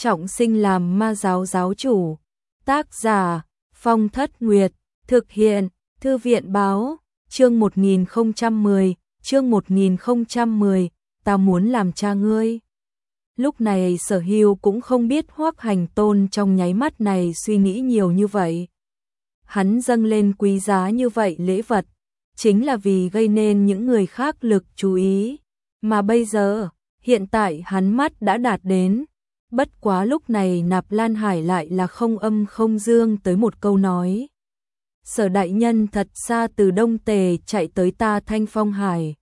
trọng sinh làm ma giáo giáo chủ. Tác giả Phong Thất Nguyệt, thực hiện Thư viện báo, chương 1010, ta muốn làm cha ngươi. Lúc này Sở Hưu cũng không biết Hoắc Hành Tôn trong nháy mắt này suy nghĩ nhiều như vậy. Hắn dâng lên quý giá như vậy lễ vật, chính là vì gây nên những người khác lực chú ý. Mà bây giờ, hiện tại hắn mắt đã đạt đến. Bất quá lúc này Nạp Lan Hải lại là không âm không dương tới một câu nói. Sở đại nhân thật xa từ Đông Tề chạy tới ta Thanh Phong Hải.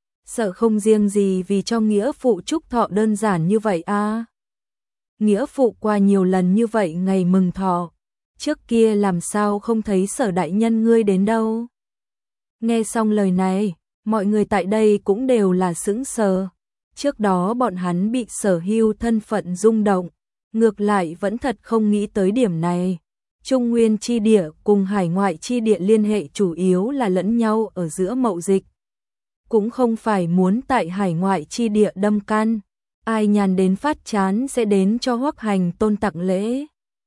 Sợ không riêng gì vì cho nghĩa phụ chúc thọ đơn giản như vậy à. Nghĩa phụ qua nhiều lần như vậy ngày mừng thọ, trước kia làm sao không thấy Sở đại nhân ngươi đến đâu. Nghe xong lời này, mọi người tại đây cũng đều là sững sờ. Trước đó bọn hắn bị Sở Hưu thân phận rung động, ngược lại vẫn thật không nghĩ tới điểm này. Trung Nguyên chi địa cùng hải ngoại chi địa liên hệ chủ yếu là lẫn nhau ở giữa mậu dịch. Cũng không phải muốn tại hải ngoại chi địa đâm can, ai nhàn đến phát chán sẽ đến cho Hoắc Hành Tôn tặng lễ.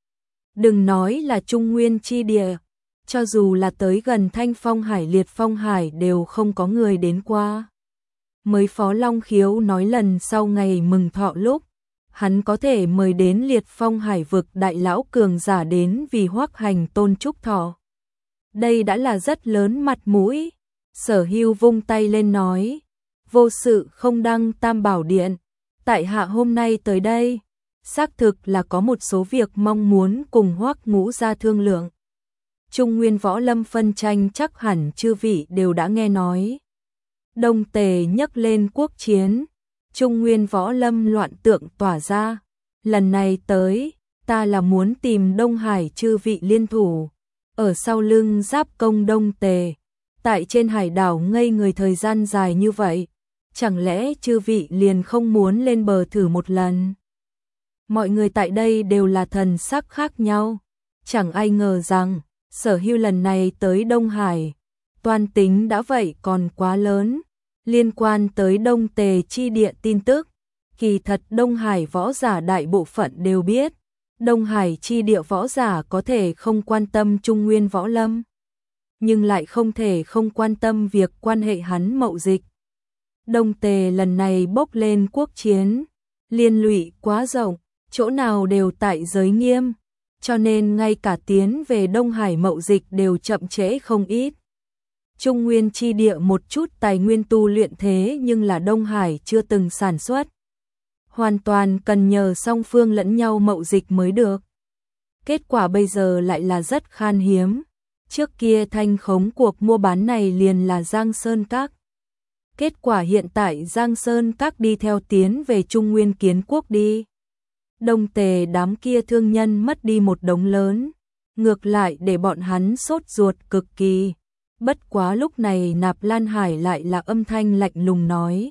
Đừng nói là Trung Nguyên chi địa, cho dù là tới gần Thanh Phong Hải Liệt Phong Hải đều không có người đến qua. Mới Phó Long Khiếu nói lần sau ngày mừng thọ lúc, hắn có thể mời đến Liệt Phong Hải vực đại lão cường giả đến vì Hoắc Hành Tôn chúc thọ. Đây đã là rất lớn mặt mũi. Sở Hưu vung tay lên nói, vô sự không đăng Tam Bảo Điện, tại hạ hôm nay tới đây, xác thực là có một số việc mong muốn cùng Hoắc Ngũ gia thương lượng. Trung Nguyên võ lâm phân tranh chắc hẳn chư vị đều đã nghe nói. Đông Tề nhấc lên quốc chiến, Trung Nguyên võ lâm loạn tượng tỏa ra. Lần này tới, ta là muốn tìm Đông Hải chư vị liên thủ, ở sau lưng giáp công Đông Tề. Tại trên hải đảo ngây người thời gian dài như vậy, chẳng lẽ chư vị liền không muốn lên bờ thử một lần? Mọi người tại đây đều là thần sắc khác nhau, chẳng ai ngờ rằng Sở Hưu lần này tới Đông Hải, toan tính đã vậy còn quá lớn. Liên quan tới Đông Tề chi địa tin tức, kỳ thật Đông Hải võ giả đại bộ phận đều biết, Đông Hải chi địa võ giả có thể không quan tâm Trung Nguyên võ lâm, nhưng lại không thể không quan tâm việc quan hệ hắn mậu dịch. Đông Tề lần này bốc lên quốc chiến, liên lụy quá rộng, chỗ nào đều tại giới nghiêm, cho nên ngay cả tiến về Đông Hải mậu dịch đều chậm trễ không ít. Trung Nguyên chi địa một chút tài nguyên tu luyện thế nhưng là Đông Hải chưa từng sản xuất. Hoàn toàn cần nhờ song phương lẫn nhau mậu dịch mới được. Kết quả bây giờ lại là rất khan hiếm. Trước kia thanh khống cuộc mua bán này liền là Giang Sơn Các. Kết quả hiện tại Giang Sơn Các đi theo tiến về Trung Nguyên Kiến Quốc đi. Đông Tề đám kia thương nhân mất đi một đống lớn, ngược lại để bọn hắn sốt ruột cực kỳ. Bất quá lúc này Nạp Lan Hải lại là âm thanh lạnh lùng nói.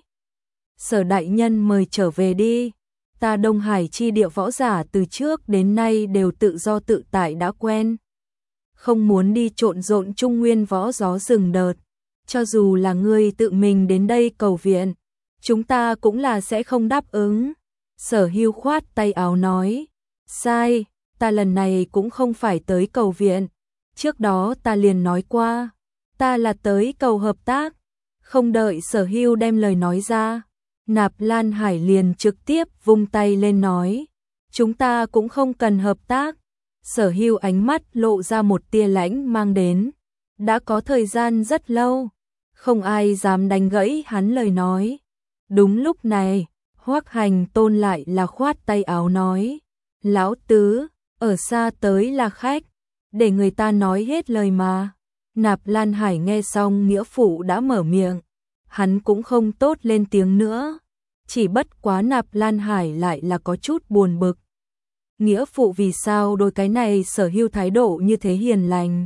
Sở đại nhân mời trở về đi, ta Đông Hải chi địa võ giả từ trước đến nay đều tự do tự tại đã quen. Không muốn đi trộn rộn Trung Nguyên võ gió rừng đợt, cho dù là ngươi tự mình đến đây cầu viện, chúng ta cũng là sẽ không đáp ứng. Sở Hưu khoát tay áo nói, sai, ta lần này cũng không phải tới cầu viện, trước đó ta liền nói qua, ta là tới cầu hợp tác. Không đợi Sở Hưu đem lời nói ra, Nạp Lan Hải liền trực tiếp vung tay lên nói, chúng ta cũng không cần hợp tác. Sở Hưu ánh mắt lộ ra một tia lãnh mang đến, đã có thời gian rất lâu, không ai dám đánh gãy hắn lời nói. Đúng lúc này, Hoắc Hành Tôn lại là khoát tay áo nói, lão tứ, ở xa tới là khách, để người ta nói hết lời mà. Nạp Lan Hải nghe xong nghĩa phụ đã mở miệng, hắn cũng không tốt lên tiếng nữa, chỉ bất quá Nạp Lan Hải lại là có chút buồn bực. Nghĩa phụ vì sao đôi cái này Sở Hưu thái độ như thế hiền lành?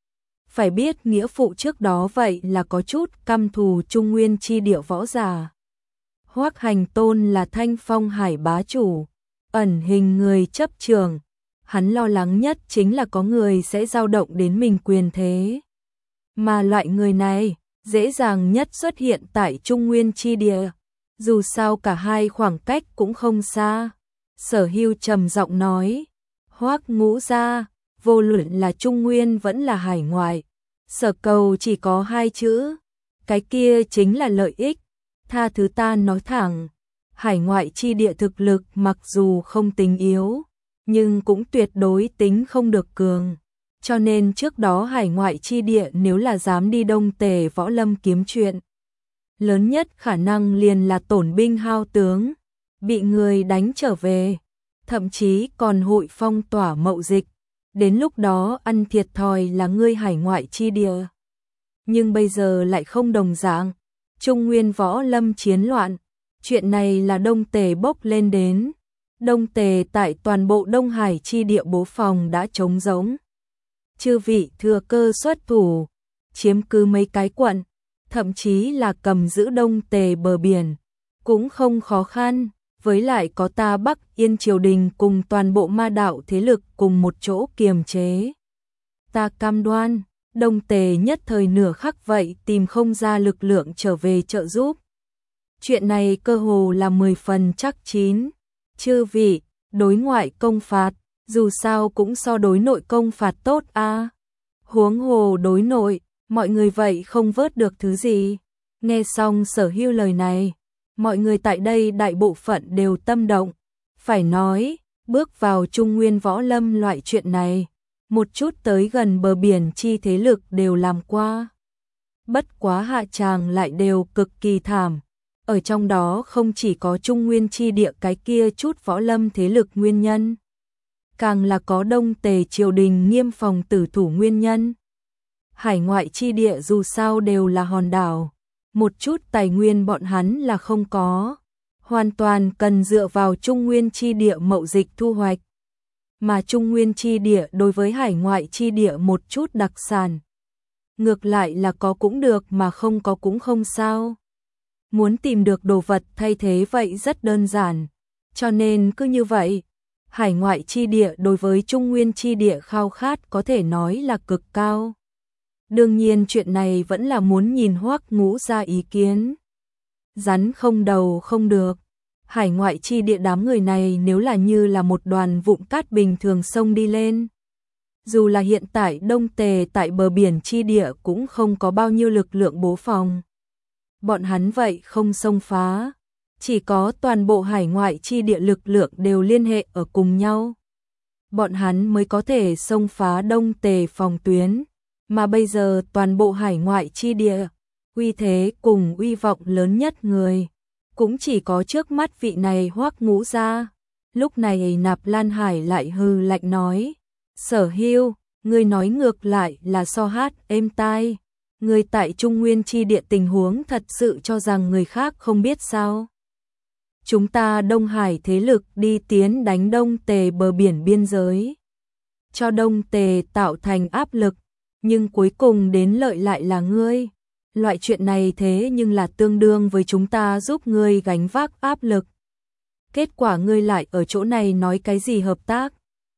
Phải biết nghĩa phụ trước đó vậy là có chút căm thù Trung Nguyên chi địa võ giả. Hoắc Hành Tôn là Thanh Phong Hải bá chủ, ẩn hình người chấp trường, hắn lo lắng nhất chính là có người sẽ dao động đến mình quyền thế. Mà loại người này dễ dàng nhất xuất hiện tại Trung Nguyên chi địa, dù sao cả hai khoảng cách cũng không xa. Sở Hưu trầm giọng nói, Hoắc Ngũ gia, vô luận là Trung Nguyên vẫn là hải ngoại, sở cầu chỉ có hai chữ, cái kia chính là lợi ích, tha thứ ta nói thẳng, hải ngoại chi địa thực lực mặc dù không tính yếu, nhưng cũng tuyệt đối tính không được cường. Cho nên trước đó hải ngoại chi địa nếu là dám đi Đông Tề Võ Lâm kiếm chuyện, lớn nhất khả năng liền là tổn binh hao tướng, bị người đánh trở về, thậm chí còn hội phong tỏa mậu dịch, đến lúc đó ăn thiệt thòi là ngươi hải ngoại chi địa. Nhưng bây giờ lại không đồng dạng, Trung Nguyên Võ Lâm chiến loạn, chuyện này là Đông Tề bốc lên đến, Đông Tề tại toàn bộ Đông Hải chi địa bố phòng đã trống rỗng. Chư vị thừa cơ xuất thủ, chiếm cứ mấy cái quận, thậm chí là cầm giữ Đông Tề bờ biển, cũng không khó khăn, với lại có ta Bắc Yên triều đình cùng toàn bộ ma đạo thế lực cùng một chỗ kiềm chế. Ta cam đoan, Đông Tề nhất thời nửa khắc vậy tìm không ra lực lượng trở về trợ giúp. Chuyện này cơ hồ là 10 phần chắc chín. Chư vị, đối ngoại công phạt, dù sao cũng so đối nội công phạt tốt a. Huống hồ đối nội, mọi người vậy không vớt được thứ gì. Nghe xong Sở Hưu lời này, mọi người tại đây đại bộ phận đều tâm động. Phải nói, bước vào Trung Nguyên Võ Lâm loại chuyện này, một chút tới gần bờ biển chi thế lực đều làm qua. Bất quá hạ tràng lại đều cực kỳ thảm. Ở trong đó không chỉ có Trung Nguyên chi địa cái kia chút võ lâm thế lực nguyên nhân, càng là có Đông Tề triều đình nghiêm phòng tử thủ nguyên nhân. Hải ngoại chi địa dù sao đều là hòn đảo, một chút tài nguyên bọn hắn là không có, hoàn toàn cần dựa vào Trung Nguyên chi địa mậu dịch thu hoạch. Mà Trung Nguyên chi địa đối với hải ngoại chi địa một chút đặc sản, ngược lại là có cũng được mà không có cũng không sao. Muốn tìm được đồ vật thay thế vậy rất đơn giản, cho nên cứ như vậy, hải ngoại chi địa đối với Trung Nguyên chi địa khao khát có thể nói là cực cao. Đương nhiên chuyện này vẫn là muốn nhìn Hoắc Ngũ ra ý kiến. Rắn không đầu không được, hải ngoại chi địa đám người này nếu là như là một đoàn vụn cát bình thường xông đi lên. Dù là hiện tại Đông Tề tại bờ biển chi địa cũng không có bao nhiêu lực lượng bố phòng. Bọn hắn vậy không xông phá, chỉ có toàn bộ hải ngoại chi địa lực lượng đều liên hệ ở cùng nhau. Bọn hắn mới có thể xông phá Đông Tề phòng tuyến, mà bây giờ toàn bộ hải ngoại chi địa, uy thế cùng uy vọng lớn nhất người, cũng chỉ có trước mắt vị này Hoắc Ngũ gia. Lúc này Nạp Lan Hải lại hừ lạnh nói, Sở Hưu, ngươi nói ngược lại là so hát êm tai. Người tại Trung Nguyên chi địa tình huống thật sự cho rằng người khác không biết sao? Chúng ta Đông Hải thế lực đi tiến đánh Đông Tề bờ biển biên giới, cho Đông Tề tạo thành áp lực, nhưng cuối cùng đến lợi lại là ngươi. Loại chuyện này thế nhưng là tương đương với chúng ta giúp ngươi gánh vác áp lực. Kết quả ngươi lại ở chỗ này nói cái gì hợp tác?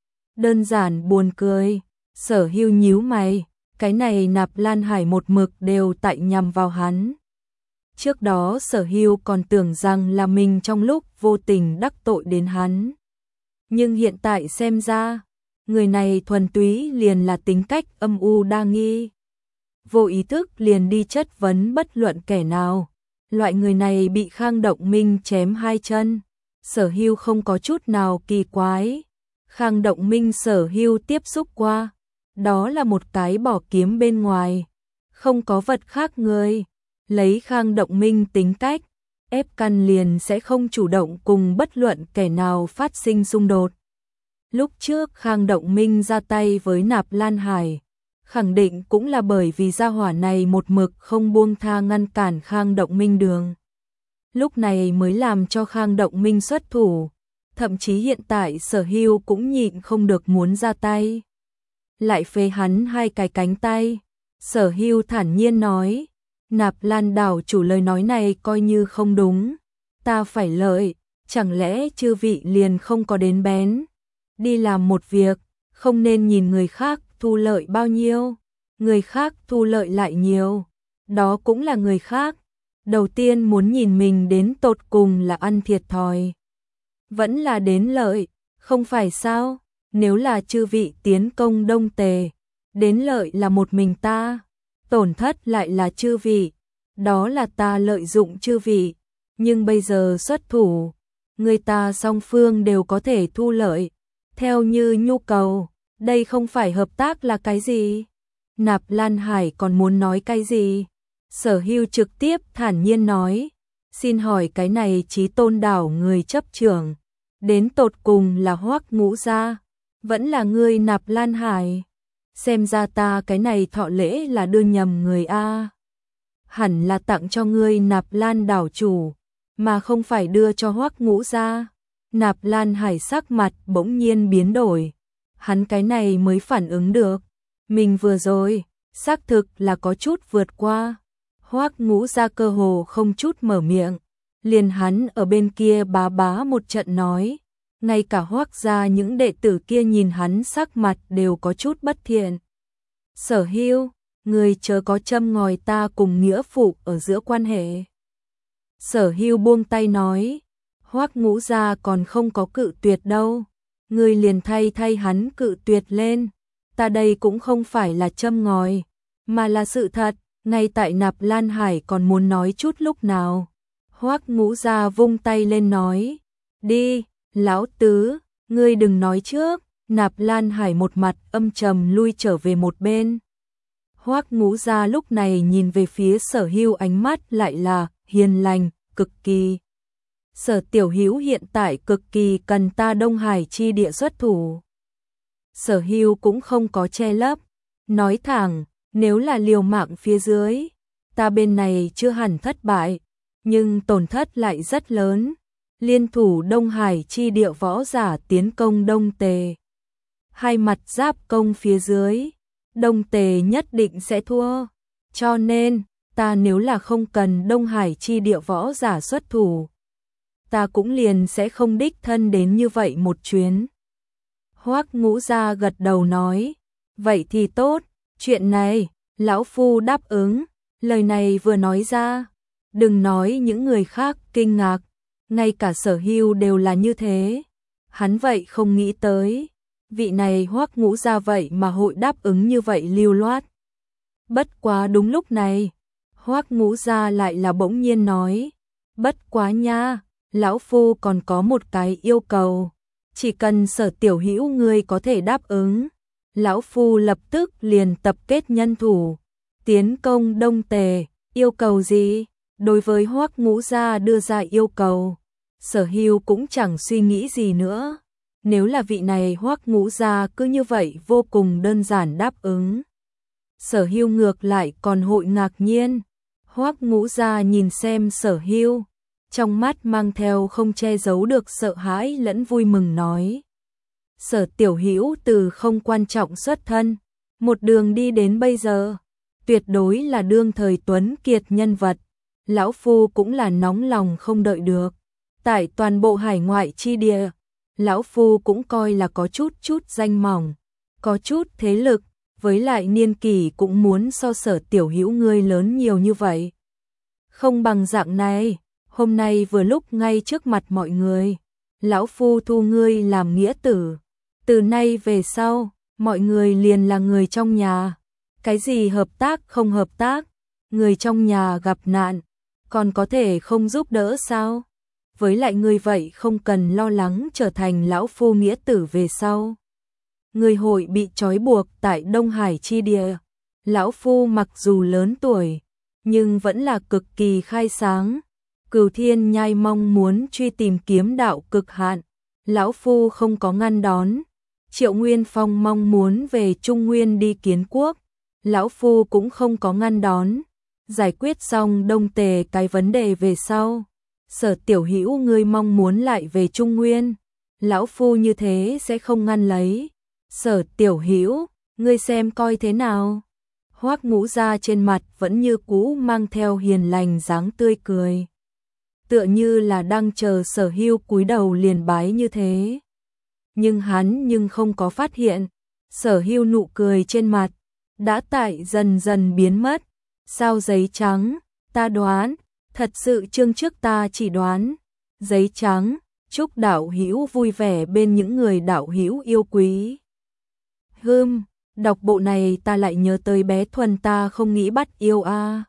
Đơn giản buồn cười. Sở Hưu nhíu mày. Cái này Nạp Lan Hải một mực đều tại nhằm vào hắn. Trước đó Sở Hưu còn tưởng rằng là mình trong lúc vô tình đắc tội đến hắn. Nhưng hiện tại xem ra, người này thuần túy liền là tính cách âm u đa nghi. Vô ý thức liền đi chất vấn bất luận kẻ nào. Loại người này bị Khang Động Minh chém hai chân. Sở Hưu không có chút nào kỳ quái. Khang Động Minh Sở Hưu tiếp xúc qua. Đó là một cái bỏ kiếm bên ngoài, không có vật khác người. Lấy Khang Động Minh tính cách, ép căn liền sẽ không chủ động cùng bất luận kẻ nào phát sinh xung đột. Lúc trước Khang Động Minh ra tay với Nạp Lan Hải, khẳng định cũng là bởi vì gia hỏa này một mực không buông tha ngăn cản Khang Động Minh đường. Lúc này mới làm cho Khang Động Minh xuất thủ, thậm chí hiện tại Sở Hưu cũng nhịn không được muốn ra tay. Lại phế hắn hai cái cánh tay. Sở Hưu thản nhiên nói, Nạp Lan đảo chủ lời nói này coi như không đúng. Ta phải lợi, chẳng lẽ chư vị liền không có đến bén. Đi làm một việc, không nên nhìn người khác thu lợi bao nhiêu. Người khác thu lợi lại nhiều, đó cũng là người khác. Đầu tiên muốn nhìn mình đến tột cùng là ăn thiệt thòi. Vẫn là đến lợi, không phải sao? Nếu là chư vị tiến công Đông Tề, đến lợi là một mình ta, tổn thất lại là chư vị, đó là ta lợi dụng chư vị, nhưng bây giờ xuất thủ, người ta song phương đều có thể thu lợi, theo như nhu cầu, đây không phải hợp tác là cái gì? Nạp Lan Hải còn muốn nói cái gì? Sở Hưu trực tiếp thản nhiên nói, xin hỏi cái này Chí Tôn đảo người chấp trưởng, đến tột cùng là Hoắc Ngũ gia, vẫn là ngươi Nạp Lan Hải? Xem ra ta cái này thọ lễ là đưa nhầm người a. Hẳn là tặng cho ngươi Nạp Lan đảo chủ, mà không phải đưa cho Hoắc Ngũ gia. Nạp Lan Hải sắc mặt bỗng nhiên biến đổi, hắn cái này mới phản ứng được, mình vừa rồi xác thực là có chút vượt qua. Hoắc Ngũ gia cơ hồ không chút mở miệng, liền hắn ở bên kia bá bá một trận nói, ngay cả Hoắc gia những đệ tử kia nhìn hắn sắc mặt đều có chút bất thiện. Sở Hưu, người chớ có châm ngòi ta cùng nghĩa phụ ở giữa quan hệ. Sở Hưu buông tay nói, Hoắc Ngũ gia còn không có cự tuyệt đâu, người liền thay hắn cự tuyệt lên, ta đây cũng không phải là châm ngòi, mà là sự thật, ngay tại Nạp Lan Hải còn muốn nói chút lúc nào. Hoắc Ngũ gia vung tay lên nói, đi, lão tứ, ngươi đừng nói trước. Nạp Lan Hải một mặt âm trầm lui trở về một bên. Hoắc Ngũ gia lúc này nhìn về phía Sở Hưu, ánh mắt lại là hiền lành, cực kỳ. Sở Tiểu Hữu hiện tại cực kỳ cần ta Đông Hải chi địa xuất thủ. Sở Hưu cũng không có che lấp, nói thẳng, nếu là liều mạng phía dưới, ta bên này chưa hẳn thất bại, nhưng tổn thất lại rất lớn. Liên thủ Đông Hải chi địa võ giả tiến công Đông Tề, hai mặt giáp công phía dưới, Đông Tề nhất định sẽ thua. Cho nên, ta nếu là không cần Đông Hải chi địa võ giả xuất thủ, ta cũng liền sẽ không đích thân đến như vậy một chuyến. Hoắc Ngũ gia gật đầu nói, vậy thì tốt, chuyện này, lão phu đáp ứng. Lời này vừa nói ra, đừng nói những người khác kinh ngạc, ngay cả Sở Hưu đều là như thế. Hắn vậy không nghĩ tới, vị này Hoắc Ngũ gia vậy mà hội đáp ứng như vậy lưu loát. Bất quá đúng lúc này, Hoắc Ngũ gia lại là bỗng nhiên nói, bất quá nha, lão phu còn có một cái yêu cầu, chỉ cần Sở Tiểu Hữu ngươi có thể đáp ứng, lão phu lập tức liền tập kết nhân thủ, tiến công Đông Tề. Yêu cầu gì? Đối với Hoắc Ngũ gia đưa ra yêu cầu, Sở Hưu cũng chẳng suy nghĩ gì nữa. Nếu là vị này Hoắc Ngũ gia cứ như vậy vô cùng đơn giản đáp ứng, Sở Hưu ngược lại còn hội ngạc nhiên. Hoắc Ngũ gia nhìn xem Sở Hưu, trong mắt mang theo không che giấu được sợ hãi lẫn vui mừng nói, Sở Tiểu Hữu từ không quan trọng xuất thân, một đường đi đến bây giờ, tuyệt đối là đương thời tuấn kiệt nhân vật, lão phu cũng là nóng lòng không đợi được. Tại toàn bộ hải ngoại chi địa, lão phu cũng coi là có chút danh mỏng, có chút thế lực, với lại niên kỷ cũng muốn so Sở Tiểu Hữu ngươi lớn nhiều như vậy. Không bằng dạng này, hôm nay vừa lúc ngay trước mặt mọi người, lão phu thu ngươi làm nghĩa tử, từ nay về sau, mọi người liền là người trong nhà. Cái gì hợp tác không hợp tác, người trong nhà gặp nạn, còn có thể không giúp đỡ sao? Với lại người vậy không cần lo lắng trở thành lão phu nghĩa tử về sau. Người hội bị trói buộc tại Đông Hải chi địa. Lão phu mặc dù lớn tuổi, nhưng vẫn là cực kỳ khai sáng. Cửu Thiên Nhai mong muốn truy tìm kiếm đạo cực hạn, lão phu không có ngăn đón. Triệu Nguyên Phong mong muốn về Trung Nguyên đi kiến quốc, lão phu cũng không có ngăn đón. Giải quyết xong Đông Tề cái vấn đề về sau, Sở Tiểu Hữu ngươi mong muốn lại về Trung Nguyên, lão phu như thế sẽ không ngăn lấy. Sở Tiểu Hữu, ngươi xem coi thế nào? Hoắc Ngũ gia trên mặt vẫn như cũ mang theo hiền lành dáng tươi cười, tựa như là đang chờ Sở Hưu cúi đầu liền bái như thế. Nhưng hắn không có phát hiện, Sở Hưu nụ cười trên mặt đã tại dần dần biến mất. Sao giấy trắng, ta đoán, thật sự chương trước ta chỉ đoán, giấy trắng, chúc đạo hữu vui vẻ bên những người đạo hữu yêu quý. Đọc bộ này ta lại nhớ tới bé Thuần, ta không nghĩ bắt yêu a.